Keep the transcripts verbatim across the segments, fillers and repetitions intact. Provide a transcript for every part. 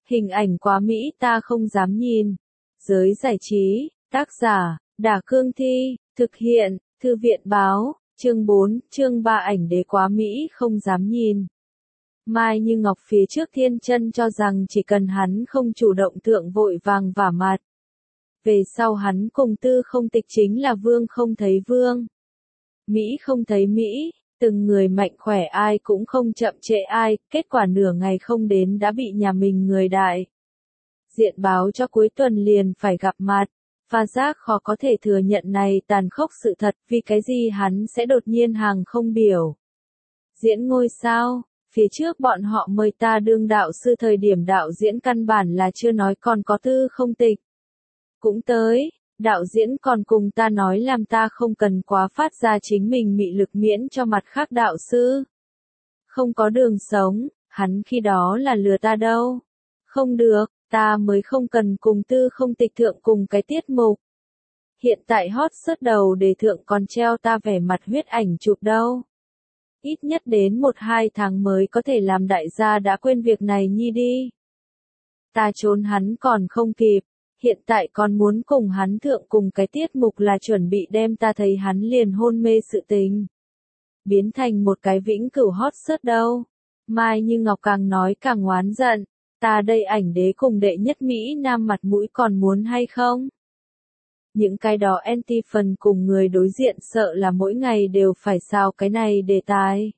Hình ảnh quá mỹ ta không dám nhìn. Giới giải trí, tác giả, Đả Cương Thi, thực hiện, Thư viện Báo, chương bốn, chương ba ảnh đế quá mỹ không dám nhìn. Mai Như Ngọc phía trước thiên chân cho rằng chỉ cần hắn không chủ động thượng vội vàng vả mặt. Về sau hắn cùng Tư Không Tịch chính là vương không thấy vương. Mỹ không thấy Mỹ, từng người mạnh khỏe ai cũng không chậm trễ ai, kết quả nửa ngày không đến đã bị nhà mình người đại diện báo cho cuối tuần liền phải gặp mặt. Pha Giác khó có thể thừa nhận này tàn khốc sự thật, vì cái gì hắn sẽ đột nhiên hàng không biểu diễn ngôi sao. Phía trước bọn họ mời ta đương đạo sư thời điểm đạo diễn căn bản là chưa nói còn có Tư Không Tịch cũng tới, đạo diễn còn cùng ta nói làm ta không cần quá phát ra chính mình mị lực miễn cho mặt khác đạo sư không có đường sống, hắn khi đó là lừa ta đâu. Không được, ta mới không cần cùng Tư Không Tịch thượng cùng cái tiết mục. Hiện tại hot search đầu đề thượng còn treo ta vẻ mặt huyết ảnh chụp đâu. Ít nhất đến một hai tháng mới có thể làm đại gia đã quên việc này nhi đi. Ta trốn hắn còn không kịp, hiện tại còn muốn cùng hắn thượng cùng cái tiết mục là chuẩn bị đem ta thấy hắn liền hôn mê sự tình biến thành một cái vĩnh cửu hot search đâu. Mai Như Ngọc càng nói càng oán giận, ta đây ảnh đế cùng đệ nhất Mỹ Nam mặt mũi còn muốn hay không? Những cái đó anti phần cùng người đối diện sợ là mỗi ngày đều phải sao cái này đề tài.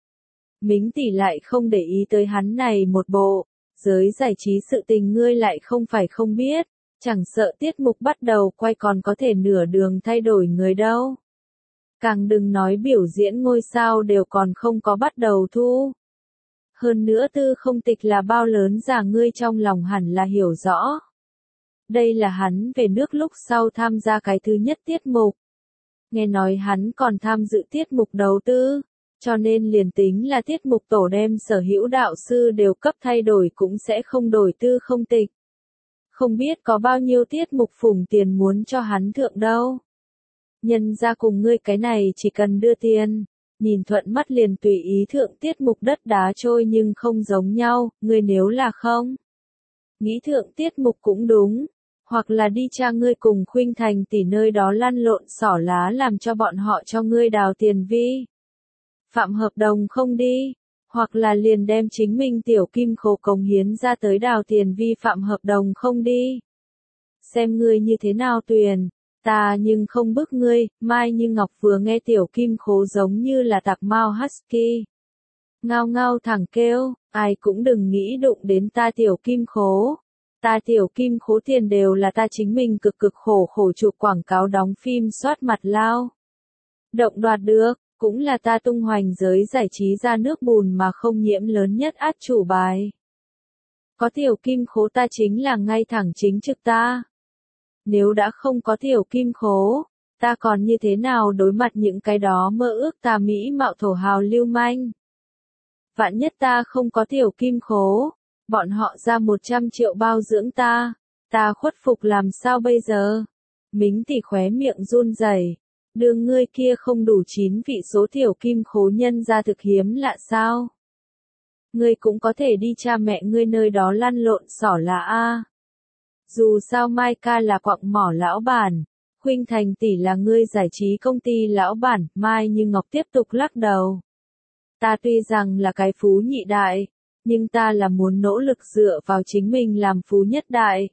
Mính tỷ lại không để ý tới hắn này một bộ, giới giải trí sự tình ngươi lại không phải không biết, chẳng sợ tiết mục bắt đầu quay còn có thể nửa đường thay đổi người đâu. Càng đừng nói biểu diễn ngôi sao đều còn không có bắt đầu thu. Hơn nữa Tư Không Tịch là bao lớn già ngươi trong lòng hẳn là hiểu rõ. Đây là hắn về nước lúc sau tham gia cái thứ nhất tiết mục. Nghe nói hắn còn tham dự tiết mục đầu tư, cho nên liền tính là tiết mục tổ đem sở hữu đạo sư đều cấp thay đổi cũng sẽ không đổi Tư Không Tịch. Không biết có bao nhiêu tiết mục phủng tiền muốn cho hắn thượng đâu. Nhân ra cùng ngươi cái này chỉ cần đưa tiền, nhìn thuận mắt liền tùy ý thượng tiết mục đất đá trôi nhưng không giống nhau, ngươi nếu là không nghĩ thượng tiết mục cũng đúng, hoặc là đi cha ngươi cùng Khuynh Thành tỷ nơi đó lăn lộn xỏ lá làm cho bọn họ cho ngươi đào tiền vi phạm hợp đồng không đi, hoặc là liền đem chính mình tiểu kim khố cống hiến ra tới đào tiền vi phạm hợp đồng không đi. Xem ngươi như thế nào tuyền, ta nhưng không bức ngươi. Mai Như Ngọc vừa nghe tiểu kim khố giống như là tạc mao husky. Ngao ngao thẳng kêu, ai cũng đừng nghĩ đụng đến ta tiểu kim khố. Ta tiểu kim khố tiền đều là ta chính mình cực cực khổ khổ chụp quảng cáo đóng phim soát mặt lao động đoạt được, cũng là ta tung hoành giới giải trí ra nước bùn mà không nhiễm lớn nhất át chủ bài. Có tiểu kim khố ta chính là ngay thẳng chính trực ta. Nếu đã không có tiểu kim khố, ta còn như thế nào đối mặt những cái đó mơ ước ta mỹ mạo thổ hào lưu manh. Vạn nhất ta không có tiểu kim khố, bọn họ ra một trăm triệu bao dưỡng ta, ta khuất phục làm sao bây giờ? Mính tỷ khóe miệng run rẩy, đường ngươi kia không đủ chín vị số tiểu kim khố nhân ra thực hiếm lạ sao? Ngươi cũng có thể đi cha mẹ ngươi nơi đó lăn lộn xỏ là a. Dù sao Mai ca là quặng mỏ lão bản, Khuynh Thành tỷ là ngươi giải trí công ty lão bản. Mai Như Ngọc tiếp tục lắc đầu. Ta tuy rằng là cái phú nhị đại, nhưng ta là muốn nỗ lực dựa vào chính mình làm phú nhất đại.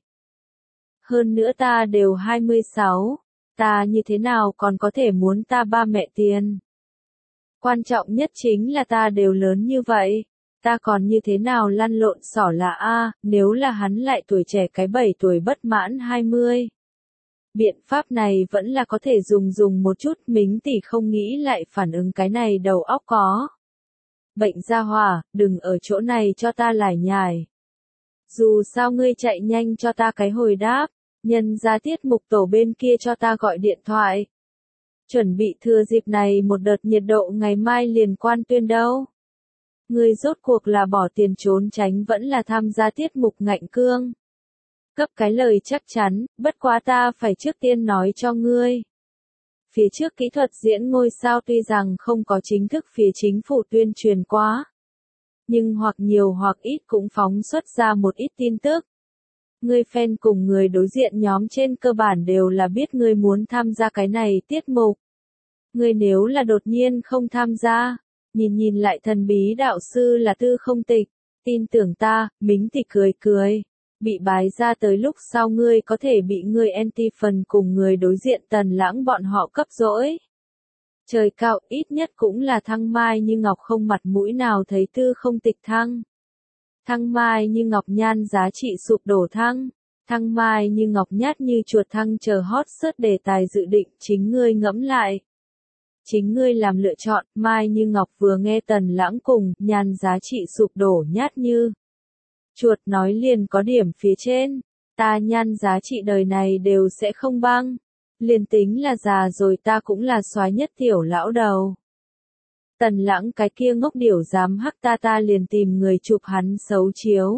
Hơn nữa ta đều hai mươi sáu, ta như thế nào còn có thể muốn ta ba mẹ tiền. Quan trọng nhất chính là ta đều lớn như vậy, ta còn như thế nào lăn lộn xỏ là a, nếu là hắn lại tuổi trẻ cái bảy tuổi bất mãn hai mươi. Biện pháp này vẫn là có thể dùng dùng một chút, Mính tỷ không nghĩ lại phản ứng cái này đầu óc có bệnh gia hỏa, đừng ở chỗ này cho ta lải nhải. Dù sao ngươi chạy nhanh cho ta cái hồi đáp, nhân ra tiết mục tổ bên kia cho ta gọi điện thoại. Chuẩn bị thừa dịp này một đợt nhiệt độ ngày mai liền quan tuyên đâu. Ngươi rốt cuộc là bỏ tiền trốn tránh vẫn là tham gia tiết mục ngạnh cương. Cấp cái lời chắc chắn, bất quá ta phải trước tiên nói cho ngươi. Phía trước kỹ thuật diễn ngôi sao tuy rằng không có chính thức phía chính phủ tuyên truyền quá. nhưng hoặc nhiều hoặc ít cũng phóng xuất ra một ít tin tức. Ngươi fan cùng người đối diện nhóm trên cơ bản đều là biết ngươi muốn tham gia cái này tiết mục. Ngươi nếu là đột nhiên không tham gia, nhìn nhìn lại thần bí đạo sư là Tư Không Tịch, tin tưởng ta, Mính Tịch cười cười. Bị bái ra tới lúc sau ngươi có thể bị ngươi anti phần cùng người đối diện Tần Lãng bọn họ cấp dỗi. Trời cao, ít nhất cũng là Thăng Mai Như Ngọc không mặt mũi nào thấy Tư Không Tịch thăng. Thăng Mai Như Ngọc nhan giá trị sụp đổ thăng. Thăng Mai Như Ngọc nhát như chuột thăng chờ hot search đề tài dự định, chính ngươi ngẫm lại. Chính ngươi làm lựa chọn, Mai Như Ngọc vừa nghe Tần Lãng cùng, nhan giá trị sụp đổ nhát như chuột nói liền có điểm phía trên, ta nhan giá trị đời này đều sẽ không băng. Liền tính là già rồi ta cũng là soái nhất tiểu lão đầu. Tần Lãng cái kia ngốc điểu dám hắc ta ta liền tìm người chụp hắn xấu chiếu.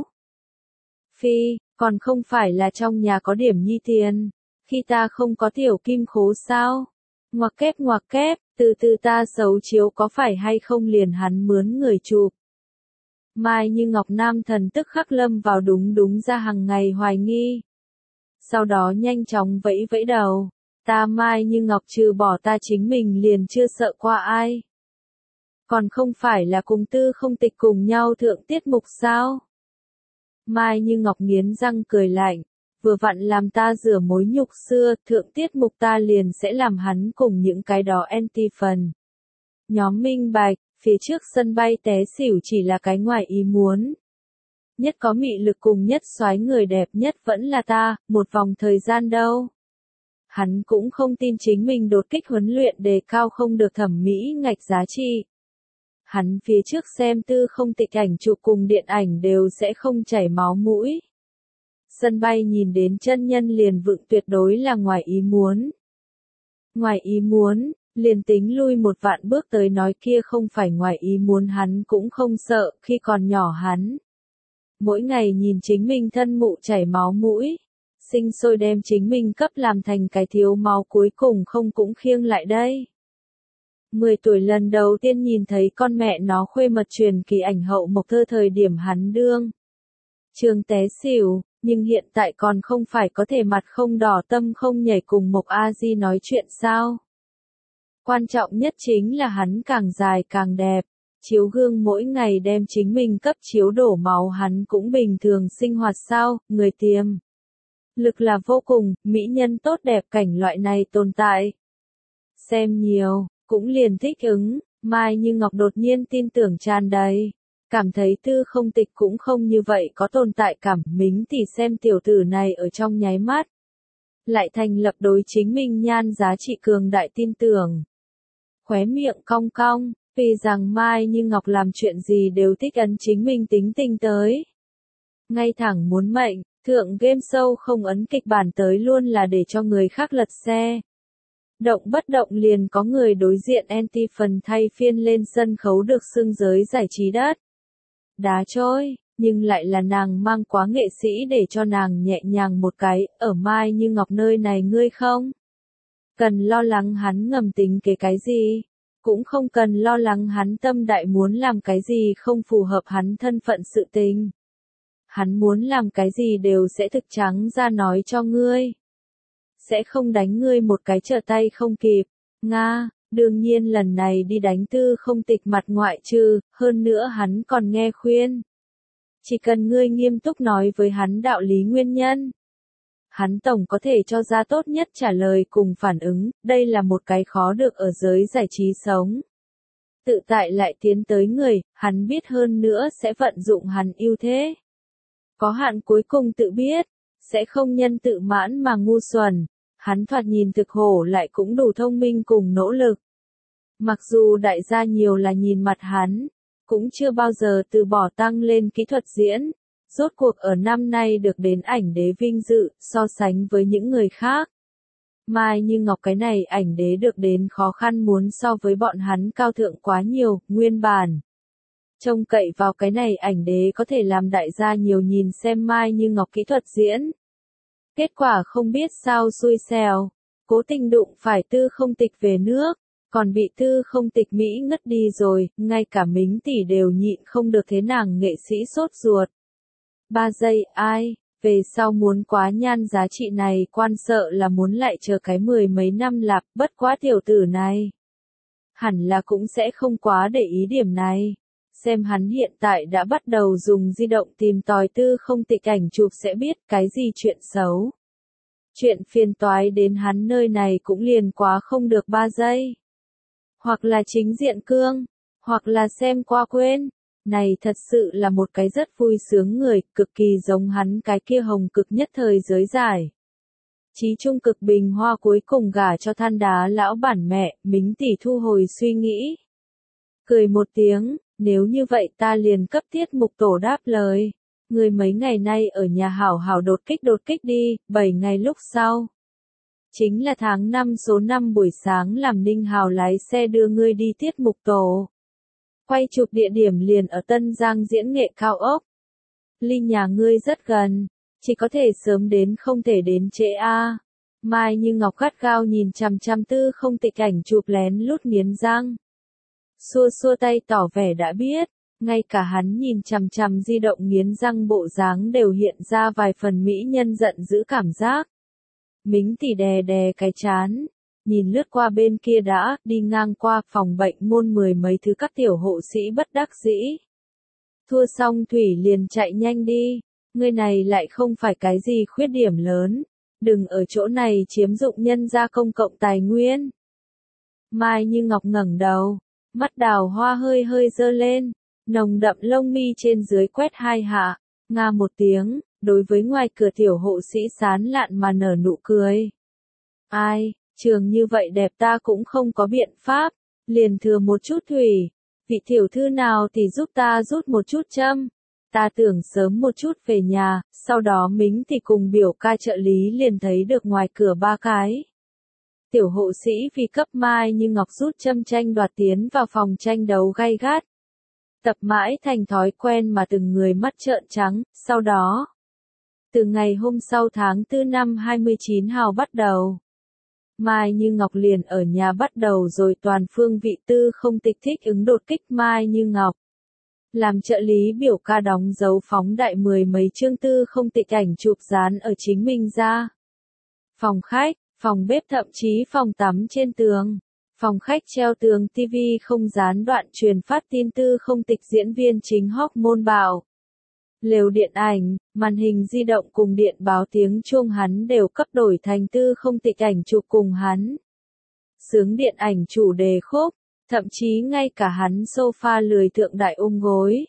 Phi, còn không phải là trong nhà có điểm nhi tiền, khi ta không có tiểu kim khố sao? Ngoặc kép ngoặc kép, từ từ ta xấu chiếu có phải hay không liền hắn mướn người chụp. Mai Như Ngọc nam thần tức khắc lâm vào đúng đúng ra hàng ngày hoài nghi. Sau đó nhanh chóng vẫy vẫy đầu, ta Mai Như Ngọc trừ bỏ ta chính mình liền chưa sợ qua ai. Còn không phải là cùng Tư Không Tịch cùng nhau thượng tiết mục sao? Mai Như Ngọc nghiến răng cười lạnh, vừa vặn làm ta rửa mối nhục xưa, thượng tiết mục ta liền sẽ làm hắn cùng những cái đó anti phần. Nhóm minh bạch, phía trước sân bay té xỉu chỉ là cái ngoài ý muốn. Nhất có mị lực cùng nhất soái người đẹp nhất vẫn là ta, một vòng thời gian đâu. Hắn cũng không tin chính mình đột kích huấn luyện đề cao không được thẩm mỹ ngạch giá trị. Hắn phía trước xem Tư Không Tịch ảnh chụp cùng điện ảnh đều sẽ không chảy máu mũi. Sân bay nhìn đến chân nhân liền vựng tuyệt đối là ngoài ý muốn. Ngoài ý muốn, liền tính lui một vạn bước tới nói kia không phải ngoài ý muốn hắn cũng không sợ khi còn nhỏ hắn. Mỗi ngày nhìn chính mình thân mụ chảy máu mũi, sinh sôi đem chính mình cấp làm thành cái thiếu máu cuối cùng không cũng khiêng lại đây. mười tuổi lần đầu tiên nhìn thấy con mẹ nó khuê mật truyền kỳ ảnh hậu Mộc Thơ thời điểm hắn đương. Trường té xỉu, nhưng hiện tại còn không phải có thể mặt không đỏ tâm không nhảy cùng Mộc A Di nói chuyện sao. Quan trọng nhất chính là hắn càng dài càng đẹp, chiếu gương mỗi ngày đem chính mình cấp chiếu đổ máu hắn cũng bình thường sinh hoạt sao, người tiềm. Lực là vô cùng, mỹ nhân tốt đẹp cảnh loại này tồn tại. Xem nhiều, cũng liền thích ứng, Mai Như Ngọc đột nhiên tin tưởng tràn đầy. Cảm thấy Tư Không Tịch cũng không như vậy có tồn tại cảm, Mính thì xem tiểu tử này ở trong nháy mắt. Lại thành lập đối chính mình nhan giá trị cường đại tin tưởng. Khóe miệng cong cong, vì rằng Mai Như Ngọc làm chuyện gì đều thích ấn chính mình tính tình tới. Ngay thẳng muốn mệnh, thượng game show không ấn kịch bản tới luôn là để cho người khác lật xe. Động bất động liền có người đối diện anti phần thay phiên lên sân khấu được xưng giới giải trí đất. Đá trôi, nhưng lại là nàng mang quá nghệ sĩ để cho nàng nhẹ nhàng một cái, ở Mai Như Ngọc nơi này ngươi không cần lo lắng hắn ngầm tính kế cái gì, cũng không cần lo lắng hắn tâm đại muốn làm cái gì không phù hợp hắn thân phận sự tình. Hắn muốn làm cái gì đều sẽ thực trắng ra nói cho ngươi. Sẽ không đánh ngươi một cái trở tay không kịp. Nga, đương nhiên lần này đi đánh Tư Không Tịch mặt ngoại trừ, hơn nữa hắn còn nghe khuyên. Chỉ cần ngươi nghiêm túc nói với hắn đạo lý nguyên nhân. Hắn tổng có thể cho ra tốt nhất trả lời cùng phản ứng, đây là một cái khó được ở giới giải trí sống. Tự tại lại tiến tới người, hắn biết hơn nữa sẽ vận dụng hắn ưu thế. Có hạn cuối cùng tự biết, sẽ không nhân tự mãn mà ngu xuẩn. Hắn thoạt nhìn thực hổ lại cũng đủ thông minh cùng nỗ lực. Mặc dù đại gia nhiều là nhìn mặt hắn, cũng chưa bao giờ từ bỏ tăng lên kỹ thuật diễn. Rốt cuộc ở năm nay được đến ảnh đế vinh dự, so sánh với những người khác. Mai Như Ngọc cái này ảnh đế được đến khó khăn muốn so với bọn hắn cao thượng quá nhiều, nguyên bản. Trông cậy vào cái này ảnh đế có thể làm đại gia nhiều nhìn xem Mai Như Ngọc kỹ thuật diễn. Kết quả không biết sao xui xẻo, cố tình đụng phải Tư Không Tịch về nước, Còn bị Tư Không Tịch Mỹ ngất đi rồi, ngay cả Mính tỷ đều nhịn không được thế nàng nghệ sĩ sốt ruột. Ba giây, ai, về sau muốn quá nhan giá trị này quan sợ là muốn lại chờ cái mười mấy năm lạp, bất quá tiểu tử này. Hẳn là cũng sẽ không quá để ý điểm này. Xem hắn hiện tại đã bắt đầu dùng di động tìm tòi Tư Không Tịch ảnh chụp sẽ biết cái gì chuyện xấu. Chuyện phiền toái đến hắn nơi này cũng liền quá không được ba giây. Hoặc là chính diện cương, hoặc là xem qua quên. Này thật sự là một cái rất vui sướng người, cực kỳ giống hắn cái kia hồng cực nhất thời giới giải. Chí trung cực bình hoa cuối cùng gả cho than đá lão bản mẹ, Mính tỷ thu hồi suy nghĩ. Cười một tiếng, nếu như vậy ta liền cấp tiết mục tổ đáp lời. Người mấy ngày nay ở nhà hảo hảo đột kích đột kích đi, bảy ngày lúc sau. Chính là tháng năm số năm buổi sáng làm Ninh Hào lái xe đưa ngươi đi tiết mục tổ. Quay chụp địa điểm liền ở Tân Giang diễn nghệ cao ốc. Ly nhà ngươi rất gần, chỉ có thể sớm đến không thể đến trễ a. Mai Như Ngọc gắt gao nhìn chằm chằm Tư Không Tịch ảnh chụp lén lút nghiến răng. Xua xua tay tỏ vẻ đã biết, ngay cả hắn nhìn chằm chằm di động nghiến răng bộ dáng đều hiện ra vài phần mỹ nhân giận dữ cảm giác. Mính tỷ đè đè cái chán, nhìn lướt qua bên kia đã, đi ngang qua phòng bệnh môn mười mấy thứ các tiểu hộ sĩ bất đắc dĩ. Thua xong Thủy liền chạy nhanh đi, ngươi này lại không phải cái gì khuyết điểm lớn, đừng ở chỗ này chiếm dụng nhân gia công cộng tài nguyên. Mai Như Ngọc ngẩng đầu, mắt đào hoa hơi hơi dơ lên, nồng đậm lông mi trên dưới quét hai hạ, nga một tiếng, đối với ngoài cửa tiểu hộ sĩ sán lạn mà nở nụ cười. Ai, trường như vậy đẹp ta cũng không có biện pháp, liền thừa một chút thủy, vị tiểu thư nào thì giúp ta rút một chút châm. Ta tưởng sớm một chút về nhà, sau đó Mính thì cùng biểu ca trợ lý liền thấy được ngoài cửa ba cái. Tiểu hộ sĩ vì cấp Mai Như Ngọc rút châm tranh đoạt tiến vào phòng tranh đấu gay gắt. Tập mãi thành thói quen mà từng người mắt trợn trắng, sau đó. Từ ngày hôm sau tháng tư năm hai mươi chín hào bắt đầu. Mai Như Ngọc liền ở nhà bắt đầu rồi toàn phương vị Tư Không Tịch thích ứng đột kích Mai Như Ngọc. Làm trợ lý biểu ca đóng dấu phóng đại mười mấy chương Tư Không Tịch ảnh chụp dán ở chính mình ra. Phòng khách, phòng bếp thậm chí phòng tắm trên tường. Phòng khách treo tường ti vi không gián đoạn truyền phát tin Tư Không Tịch diễn viên chính hormone bạo. Lều điện ảnh, màn hình di động cùng điện báo tiếng chuông hắn đều cấp đổi thành Tư Không Tịch ảnh chụp cùng hắn. Sướng điện ảnh chủ đề khúc, thậm chí ngay cả hắn sofa lười thượng đại ôm gối.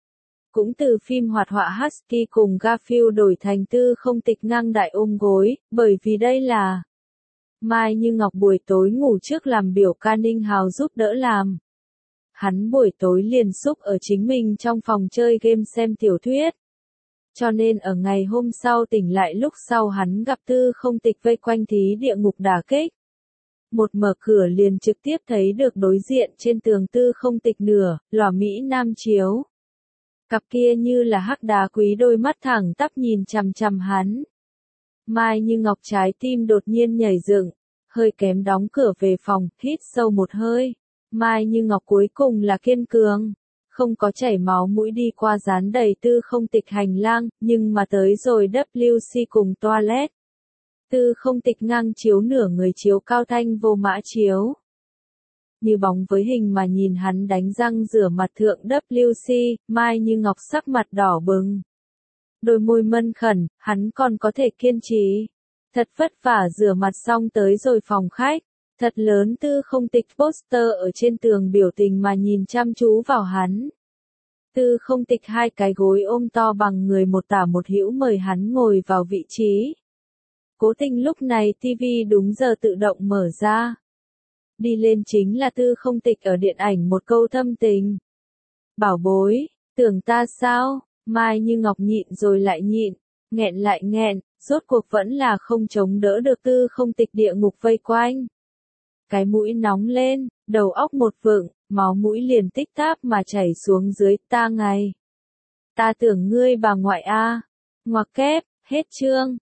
Cũng từ phim hoạt họa Husky cùng Garfield đổi thành Tư Không Tịch ngang đại ôm gối, bởi vì đây là Mai Như Ngọc buổi tối ngủ trước làm biểu ca Ninh Hào giúp đỡ làm. Hắn buổi tối liền xúc ở chính mình trong phòng chơi game xem tiểu thuyết. Cho nên ở ngày hôm sau tỉnh lại lúc sau hắn gặp Tư Không Tịch vây quanh thí địa ngục đả kích. Một mở cửa liền trực tiếp thấy được đối diện trên tường Tư Không Tịch nửa, lò Mỹ Nam chiếu. Cặp kia như là hắc đá quý đôi mắt thẳng tắp nhìn chằm chằm hắn. Mai Như Ngọc trái tim đột nhiên nhảy dựng, hơi kém đóng cửa về phòng, hít sâu một hơi. Mai Như Ngọc cuối cùng là kiên cường, không có chảy máu mũi đi qua dán đầy Tư Không Tịch hành lang, nhưng mà tới rồi W C cùng toilet. Tư Không Tịch ngang chiếu nửa người chiếu cao thanh vô mã chiếu. Như bóng với hình mà nhìn hắn đánh răng rửa mặt thượng W C, Mai Như Ngọc sắc mặt đỏ bừng. Đôi môi mân khẩn, hắn còn có thể kiên trì. Thật vất vả rửa mặt xong tới rồi phòng khách. Thật lớn Tư Không Tịch poster ở trên tường biểu tình mà nhìn chăm chú vào hắn. Tư Không Tịch hai cái gối ôm to bằng người một tả một hữu mời hắn ngồi vào vị trí. Cố tình lúc này ti vi đúng giờ tự động mở ra. Đi lên chính là Tư Không Tịch ở điện ảnh một câu thâm tình. Bảo bối, tưởng ta sao? Mai Như Ngọc nhịn rồi lại nhịn, nghẹn lại nghẹn, rốt cuộc vẫn là không chống đỡ được Tư Không Tịch địa ngục vây quanh. Cái mũi nóng lên, đầu óc một vựng, máu mũi liền tích táp mà chảy xuống dưới, ta ngày. Ta tưởng ngươi bà ngoại a. Ngoặc kép, hết chương.